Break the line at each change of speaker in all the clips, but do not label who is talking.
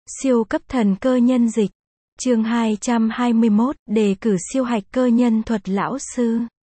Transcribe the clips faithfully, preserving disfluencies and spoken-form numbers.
Siêu cấp thần cơ nhân dịch. Chương hai trăm hai mươi mốt, đề cử siêu hạch cơ nhân thuật lão sư.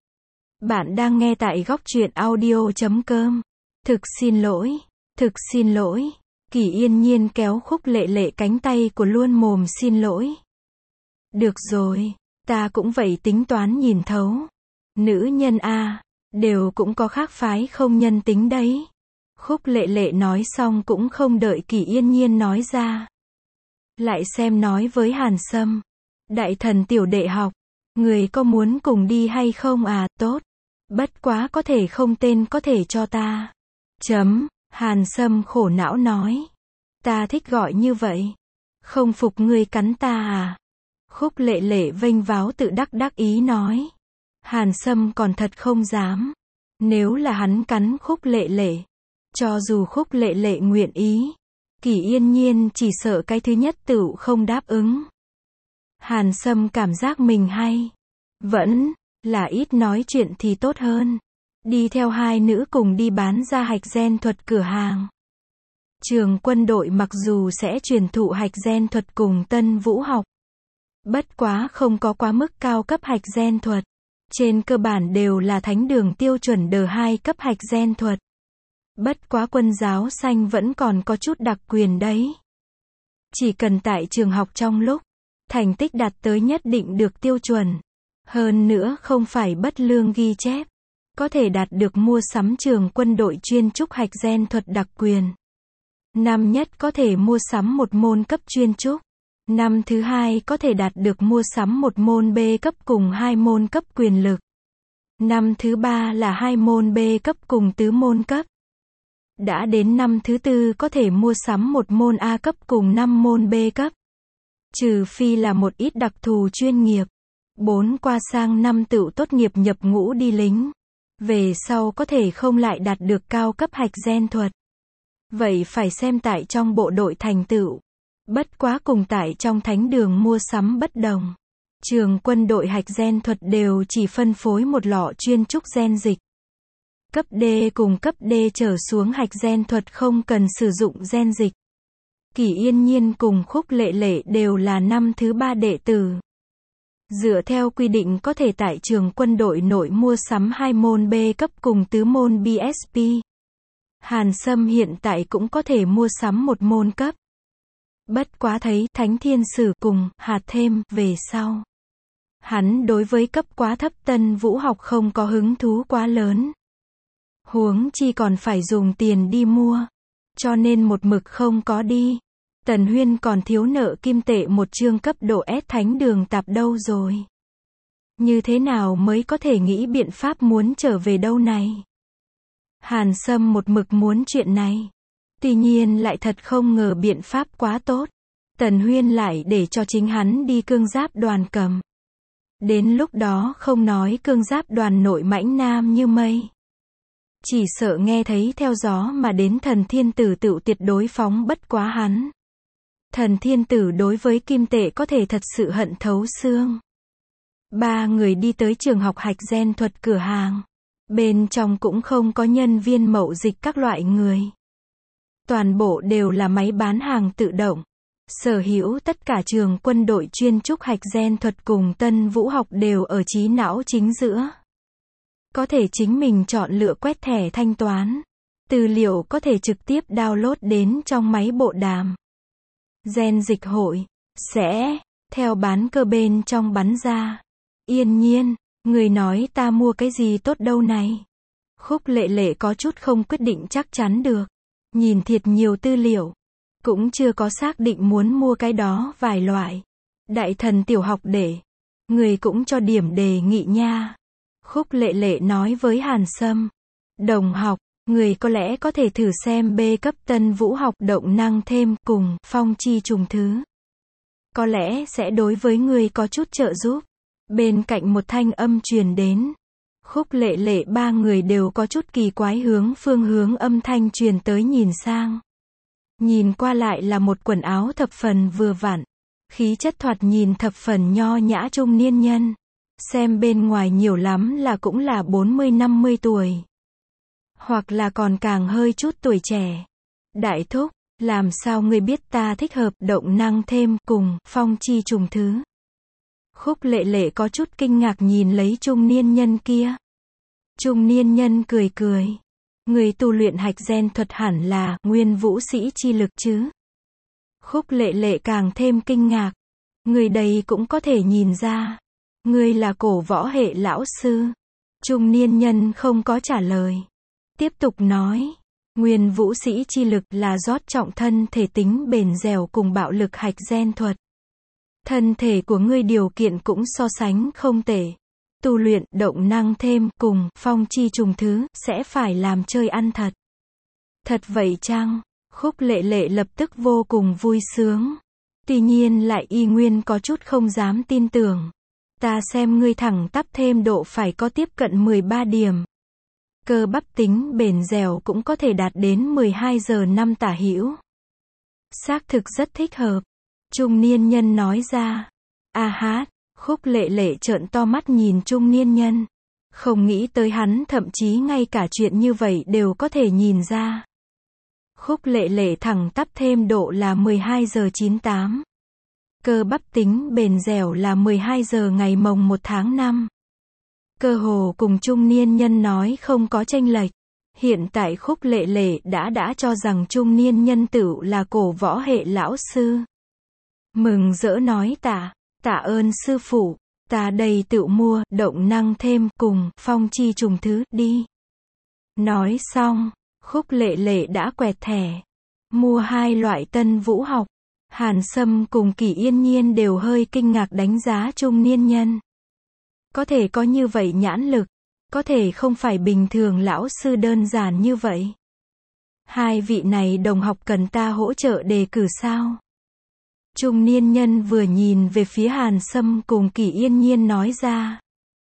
Bạn đang nghe tại góc truyện audio chấm com. Thực xin lỗi, thực xin lỗi. Kỳ Yên Nhiên kéo Khúc Lệ Lệ cánh tay của luôn mồm xin lỗi. Được rồi, ta cũng vậy, tính toán nhìn thấu. Nữ nhân a, đều cũng có khác phái không nhân tính đấy. Khúc Lệ Lệ nói xong cũng không đợi Kỳ Yên Nhiên nói ra. Lại xem nói với Hàn Sâm. Đại thần tiểu đệ học, người có muốn cùng đi hay không à? Tốt. Bất quá có thể không tên có thể cho ta. Chấm, Hàn Sâm khổ não nói. Ta thích gọi như vậy. Không phục ngươi cắn ta à? Khúc Lệ Lệ vênh váo tự đắc đắc ý nói. Hàn Sâm còn thật không dám. Nếu là hắn cắn Khúc Lệ Lệ, cho dù Khúc Lệ Lệ nguyện ý, Kỳ Yên Nhiên chỉ sợ cái thứ nhất tựu không đáp ứng. Hàn Sâm cảm giác mình hay. Vẫn là ít nói chuyện thì tốt hơn. Đi theo hai nữ cùng đi bán ra hạch gen thuật cửa hàng. Trường quân đội mặc dù sẽ truyền thụ hạch gen thuật cùng tân vũ học, bất quá không có quá mức cao cấp hạch gen thuật. Trên cơ bản đều là thánh đường tiêu chuẩn đờ hai cấp hạch gen thuật. Bất quá quân giáo xanh vẫn còn có chút đặc quyền đấy. Chỉ cần tại trường học trong lúc thành tích đạt tới nhất định được tiêu chuẩn, hơn nữa không phải bất lương ghi chép, có thể đạt được mua sắm trường quân đội chuyên trúc hạch gen thuật đặc quyền. Năm nhất có thể mua sắm một môn cấp chuyên trúc. Năm thứ hai có thể đạt được mua sắm một môn B cấp cùng hai môn cấp quyền lực. Năm thứ ba là hai môn B cấp cùng tứ môn cấp. Đã đến năm thứ tư có thể mua sắm một môn A cấp cùng năm môn B cấp. Trừ phi là một ít đặc thù chuyên nghiệp. Bốn qua sang năm tựu tốt nghiệp nhập ngũ đi lính. Về sau có thể không lại đạt được cao cấp hạch gen thuật. Vậy phải xem tại trong bộ đội thành tựu. Bất quá cùng tại trong thánh đường mua sắm bất đồng. Trường quân đội hạch gen thuật đều chỉ phân phối một lọ chuyên trúc gen dịch. Cấp D cùng cấp D trở xuống hạch gen thuật không cần sử dụng gen dịch. Kỳ Yên Nhiên cùng Khúc Lệ Lệ đều là năm thứ ba đệ tử. Dựa theo quy định có thể tại trường quân đội nội mua sắm hai môn B cấp cùng tứ môn B S P. Hàn Sâm hiện tại cũng có thể mua sắm một môn cấp. Bất quá thấy Thánh Thiên Sử cùng hạt thêm về sau. Hắn đối với cấp quá thấp tân vũ học không có hứng thú quá lớn. Huống chi còn phải dùng tiền đi mua. Cho nên một mực không có đi. Tần Huyên còn thiếu nợ kim tệ một chương cấp độ S thánh đường tạp đâu rồi. Như thế nào mới có thể nghĩ biện pháp muốn trở về đâu này? Hàn Sâm một mực muốn chuyện này. Tuy nhiên lại thật không ngờ biện pháp quá tốt. Tần Huyên lại để cho chính hắn đi cương giáp đoàn cầm. Đến lúc đó không nói cương giáp đoàn nội mãnh nam như mây. Chỉ sợ nghe thấy theo gió mà đến thần thiên tử tựu tuyệt đối phóng bất quá hắn. Thần thiên tử đối với kim tệ có thể thật sự hận thấu xương. Ba người đi tới trường học hạch gen thuật cửa hàng. Bên trong cũng không có nhân viên mậu dịch các loại người. Toàn bộ đều là máy bán hàng tự động. Sở hữu tất cả trường quân đội chuyên trúc hạch gen thuật cùng tân vũ học đều ở trí não chính giữa. Có thể chính mình chọn lựa quét thẻ thanh toán. Tư liệu có thể trực tiếp download đến trong máy bộ đàm. Gen dịch hội sẽ theo bán cơ bên trong bắn ra. Yên Nhiên, người nói ta mua cái gì tốt đâu này? Khúc Lệ Lệ có chút không quyết định chắc chắn được. Nhìn thiệt nhiều tư liệu, cũng chưa có xác định muốn mua cái đó vài loại. Đại thần tiểu học để, người cũng cho điểm đề nghị nha. Khúc Lệ Lệ nói với Hàn Sâm. Đồng học, người có lẽ có thể thử xem B cấp tân vũ học động năng thêm cùng phong chi trùng thứ. Có lẽ sẽ đối với người có chút trợ giúp. Bên cạnh một thanh âm truyền đến. Khúc Lệ Lệ ba người đều có chút kỳ quái hướng phương hướng âm thanh truyền tới nhìn sang. Nhìn qua lại là một quần áo thập phần vừa vặn. Khí chất thoạt nhìn thập phần nho nhã trung niên nhân. Xem bên ngoài nhiều lắm là cũng là bốn mươi năm mươi tuổi. Hoặc là còn càng hơi chút tuổi trẻ. Đại thúc, Làm sao ngươi biết ta thích hợp động năng thêm cùng phong chi trùng thứ? Khúc Lệ Lệ có chút kinh ngạc nhìn lấy trung niên nhân kia. Trung niên nhân cười cười. Người tu luyện hạch gen thuật hẳn là nguyên vũ sĩ chi lực chứ? Khúc Lệ Lệ càng thêm kinh ngạc. Người đây cũng có thể nhìn ra. Ngươi là cổ võ hệ lão sư. Trung niên nhân không có trả lời. Tiếp tục nói. Nguyên vũ sĩ chi lực là rót trọng thân thể tính bền dẻo cùng bạo lực hạch gen thuật. Thân thể của ngươi điều kiện cũng so sánh không tệ. Tu luyện động năng thêm cùng phong chi trùng thứ sẽ phải làm chơi ăn thật. Thật vậy chăng? Khúc Lệ Lệ lập tức vô cùng vui sướng. Tuy nhiên lại y nguyên có chút không dám tin tưởng. Ta xem ngươi thẳng tắp thêm độ phải có tiếp cận mười ba điểm. Cơ bắp tính bền dẻo cũng có thể đạt đến mười hai giờ năm tả hữu. Xác thực rất thích hợp. Trung niên nhân nói ra. A hát, Khúc Lệ Lệ trợn to mắt nhìn trung niên nhân. Không nghĩ tới hắn thậm chí ngay cả chuyện như vậy đều có thể nhìn ra. Khúc Lệ Lệ thẳng tắp thêm độ là mười hai giờ chín mươi tám. Cơ bắp tính bền dẻo là mười hai giờ ngày mồng một tháng năm. Cơ hồ cùng trung niên nhân nói không có chênh lệch. Hiện tại Khúc Lệ Lệ đã đã cho rằng trung niên nhân tựu là cổ võ hệ lão sư. Mừng rỡ nói tạ, tạ ơn sư phụ, ta đây tựu mua động năng thêm cùng phong chi trùng thứ đi. Nói xong, Khúc Lệ Lệ đã quẹt thẻ. Mua hai loại tân vũ học. Hàn Sâm cùng Kỷ Yên Nhiên đều hơi kinh ngạc đánh giá trung niên nhân. Có thể có như vậy nhãn lực. Có thể không phải bình thường lão sư đơn giản như vậy. Hai vị này đồng học cần ta hỗ trợ đề cử sao? Trung niên nhân vừa nhìn về phía Hàn Sâm cùng Kỷ Yên Nhiên nói ra.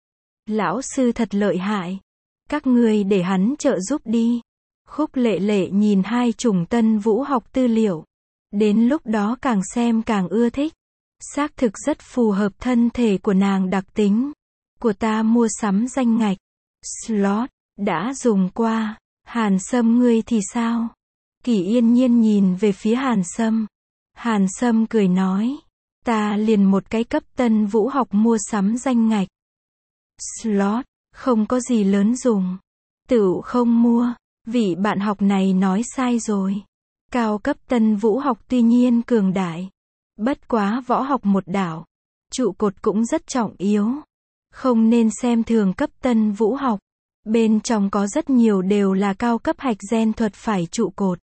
Lão sư thật lợi hại. Các ngươi để hắn trợ giúp đi. Khúc Lệ Lệ nhìn hai chủng tân vũ học tư liệu. Đến lúc đó càng xem càng ưa thích. Xác thực rất phù hợp thân thể của nàng đặc tính. Của ta mua sắm danh ngạch. Slot, đã dùng qua. Hàn Sâm ngươi thì sao? Kỷ Yên Nhiên nhìn về phía Hàn Sâm. Hàn Sâm cười nói. Ta liền một cái cấp tân vũ học mua sắm danh ngạch. Slot, không có gì lớn dùng. Tựu không mua. Vị bạn học này nói sai rồi. Cao cấp tân vũ học tuy nhiên cường đại. Bất quá võ học một đảo. Trụ cột cũng rất trọng yếu. Không nên xem thường cấp tân vũ học. Bên trong có rất nhiều đều là cao cấp hạch gen thuật phải trụ cột.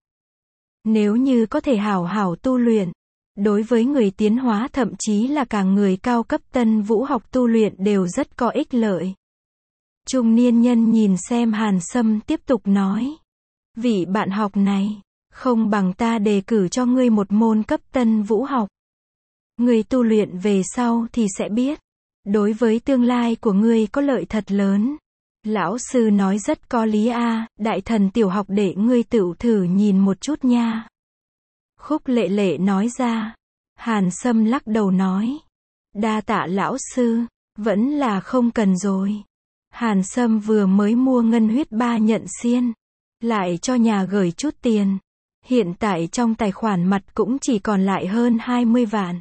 Nếu như có thể hảo hảo tu luyện. Đối với người tiến hóa thậm chí là cả người cao cấp tân vũ học tu luyện đều rất có ích lợi. Trung niên nhân nhìn xem Hàn Sâm tiếp tục nói. Vị bạn học này. Không bằng ta đề cử cho ngươi một môn cấp tân vũ học. Ngươi tu luyện về sau thì sẽ biết. Đối với tương lai của ngươi có lợi thật lớn. Lão sư nói rất có lý a, đại thần tiểu học để ngươi tự thử nhìn một chút nha. Khúc Lệ Lệ nói ra. Hàn Sâm lắc đầu nói. Đa tạ lão sư, vẫn là không cần rồi. Hàn Sâm vừa mới mua ngân huyết ba nhận xiên. Lại cho nhà gửi chút tiền. Hiện tại trong tài khoản mặt cũng chỉ còn lại hơn hai mươi vạn.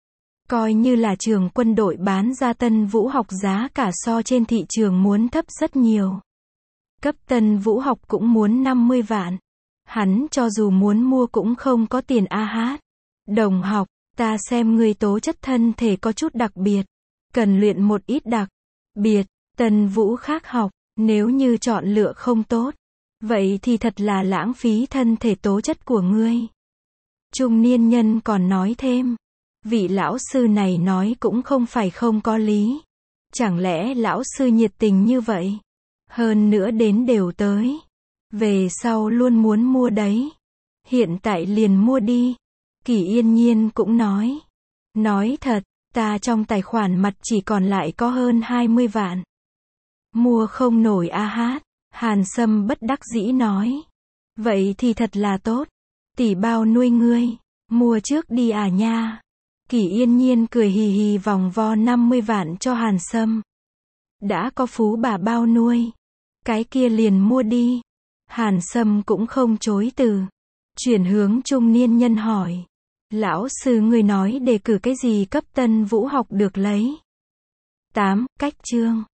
Coi như là trường quân đội bán ra tân vũ học giá cả so trên thị trường muốn thấp rất nhiều. Cấp tân vũ học cũng muốn năm mươi vạn. Hắn cho dù muốn mua cũng không có tiền a hát. Đồng học, ta xem ngươi tố chất thân thể có chút đặc biệt. Cần luyện một ít đặc biệt, tân vũ khác học, nếu như chọn lựa không tốt. Vậy thì thật là lãng phí thân thể tố chất của ngươi. Trung niên nhân còn nói thêm. Vị lão sư này nói cũng không phải không có lý. Chẳng lẽ lão sư nhiệt tình như vậy? Hơn nữa đến đều tới. Về sau luôn muốn mua đấy. Hiện tại liền mua đi. Kỷ Yên Nhiên cũng nói. Nói thật, ta trong tài khoản mặt chỉ còn lại có hơn hai mươi vạn. Mua không nổi a hát. Hàn Sâm bất đắc dĩ nói. Vậy thì thật là tốt. Tỷ bao nuôi ngươi. Mua trước đi à nha. Kỷ Yên Nhiên cười hì hì vòng vo năm mươi vạn cho Hàn Sâm. Đã có phú bà bao nuôi. Cái kia liền mua đi. Hàn Sâm cũng không chối từ. Chuyển hướng trung niên nhân hỏi. Lão sư người nói đề cử cái gì cấp Tân Vũ học được lấy? tám. Cách chương.